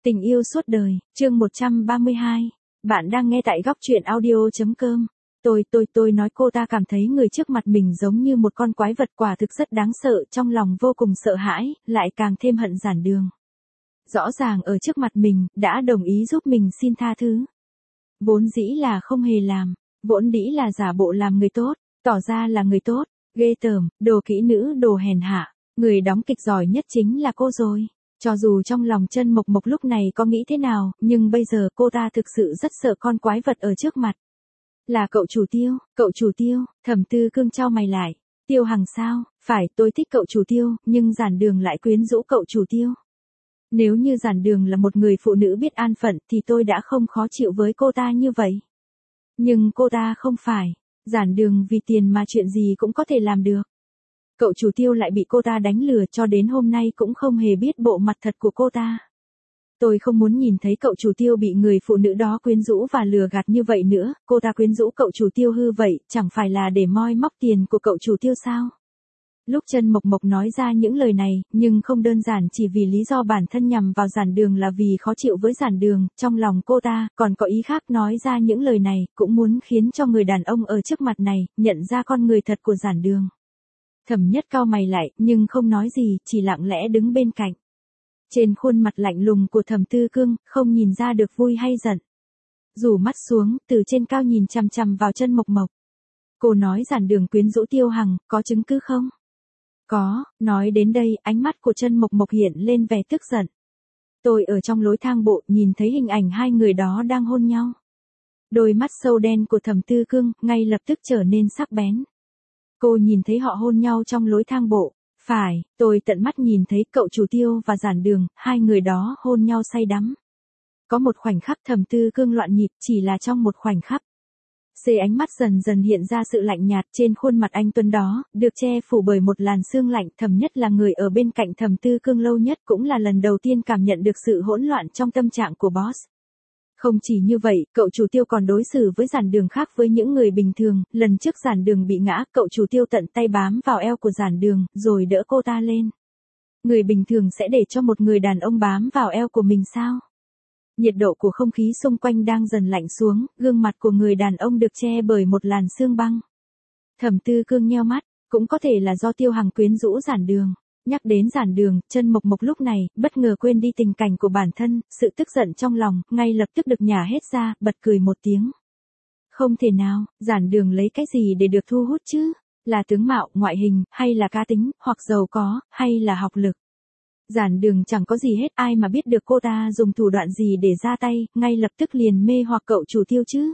Tình yêu suốt đời, chương 132. Bạn đang nghe tại góc truyện audio.com. Tôi nói cô ta cảm thấy người trước mặt mình giống như một con quái vật quả thực rất đáng sợ, trong lòng vô cùng sợ hãi, lại càng thêm hận Giản Đường. Rõ ràng ở trước mặt mình, đã đồng ý giúp mình xin tha thứ. Vốn dĩ là không hề làm, vốn dĩ là giả bộ làm người tốt, tỏ ra là người tốt, ghê tởm, đồ kỹ nữ, đồ hèn hạ, người đóng kịch giỏi nhất chính là cô rồi. Cho dù trong lòng Chân Mộc Mộc lúc này có nghĩ thế nào, nhưng bây giờ cô ta thực sự rất sợ con quái vật ở trước mặt. Là cậu chủ Tiêu, Thẩm Tư Cương chau mày lại. Tiêu Hằng sao, phải, tôi thích cậu chủ Tiêu, nhưng Giản Đường lại quyến rũ cậu chủ Tiêu. Nếu như Giản Đường là một người phụ nữ biết an phận thì tôi đã không khó chịu với cô ta như vậy. Nhưng cô ta không phải. Giản Đường vì tiền mà chuyện gì cũng có thể làm được. Cậu chủ Tiêu lại bị cô ta đánh lừa, cho đến hôm nay cũng không hề biết bộ mặt thật của cô ta. Tôi không muốn nhìn thấy cậu chủ Tiêu bị người phụ nữ đó quyến rũ và lừa gạt như vậy nữa. Cô ta quyến rũ cậu chủ Tiêu hư vậy, chẳng phải là để moi móc tiền của cậu chủ Tiêu sao? Lúc Chân Mộc Mộc nói ra những lời này, nhưng không đơn giản chỉ vì lý do bản thân nhằm vào Giản Đường là vì khó chịu với Giản Đường, trong lòng cô ta còn có ý khác, nói ra những lời này cũng muốn khiến cho người đàn ông ở trước mặt này nhận ra con người thật của Giản Đường. Thẩm Nhất cau mày lại, nhưng không nói gì, chỉ lặng lẽ đứng bên cạnh. Trên khuôn mặt lạnh lùng của Thẩm Tư Cương, không nhìn ra được vui hay giận. Rủ mắt xuống, từ trên cao nhìn chằm chằm vào Chân Mộc Mộc. Cô nói Giản Đường quyến rũ Tiêu Hằng, có chứng cứ không? Có, nói đến đây, ánh mắt của Chân Mộc Mộc hiện lên vẻ tức giận. Tôi ở trong lối thang bộ, nhìn thấy hình ảnh hai người đó đang hôn nhau. Đôi mắt sâu đen của Thẩm Tư Cương, ngay lập tức trở nên sắc bén. Cô nhìn thấy họ hôn nhau trong lối thang bộ. Phải, tôi tận mắt nhìn thấy cậu chủ Tiêu và Giản Đường, hai người đó hôn nhau say đắm. Có một khoảnh khắc Thẩm Tư Cương loạn nhịp, chỉ là trong một khoảnh khắc. Ánh mắt dần dần hiện ra sự lạnh nhạt trên khuôn mặt anh tuấn đó, được che phủ bởi một làn sương lạnh. Thẩm Nhất là người ở bên cạnh Thẩm Tư Cương lâu nhất, cũng là lần đầu tiên cảm nhận được sự hỗn loạn trong tâm trạng của boss. Không chỉ như vậy, cậu chủ Tiêu còn đối xử với Giản Đường khác với những người bình thường. Lần trước Giản Đường bị ngã, cậu chủ Tiêu tận tay bám vào eo của Giản Đường, rồi đỡ cô ta lên. Người bình thường sẽ để cho một người đàn ông bám vào eo của mình sao? Nhiệt độ của không khí xung quanh đang dần lạnh xuống, gương mặt của người đàn ông được che bởi một làn sương băng. Thẩm Tư Cương nheo mắt, cũng có thể là do Tiêu Hằng quyến rũ Giản Đường. Nhắc đến Giản Đường, Chân Mộc Mộc lúc này bất ngờ quên đi tình cảnh của bản thân, sự tức giận trong lòng ngay lập tức được nhả hết ra, bật cười một tiếng. Không thể nào, Giản Đường lấy cái gì để được thu hút chứ? Là tướng mạo, ngoại hình, hay là cá tính, hoặc giàu có, hay là học lực? Giản Đường chẳng có gì hết, ai mà biết được cô ta dùng thủ đoạn gì để ra tay, ngay lập tức liền mê hoặc cậu chủ Tiêu chứ?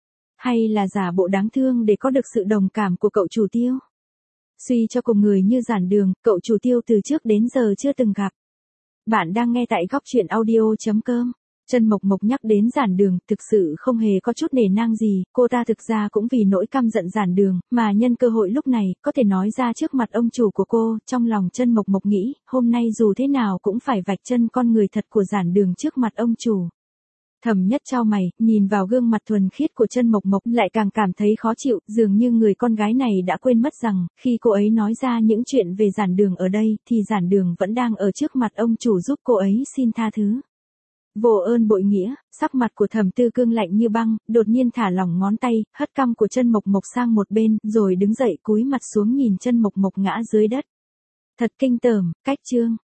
Hay là giả bộ đáng thương để có được sự đồng cảm của cậu chủ Tiêu? Suy cho cùng người như Giản Đường, cậu chủ Tiêu từ trước đến giờ chưa từng gặp. Bạn đang nghe tại góc truyện audio.com. Chân Mộc Mộc nhắc đến Giản Đường, thực sự không hề có chút nể nang gì, cô ta thực ra cũng vì nỗi căm giận Giản Đường, mà nhân cơ hội lúc này, có thể nói ra trước mặt ông chủ của cô. Trong lòng Chân Mộc Mộc nghĩ, hôm nay dù thế nào cũng phải vạch chân con người thật của Giản Đường trước mặt ông chủ. Thẩm Nhất chau mày, nhìn vào gương mặt thuần khiết của Chân Mộc Mộc lại càng cảm thấy khó chịu, dường như người con gái này đã quên mất rằng, khi cô ấy nói ra những chuyện về Giản Đường ở đây, thì Giản Đường vẫn đang ở trước mặt ông chủ giúp cô ấy xin tha thứ. Vô ơn bội nghĩa, sắc mặt của Thẩm Tư Cương lạnh như băng, đột nhiên thả lỏng ngón tay, hất cằm của Chân Mộc Mộc sang một bên, rồi đứng dậy cúi mặt xuống nhìn Chân Mộc Mộc ngã dưới đất. Thật kinh tởm, cách chương.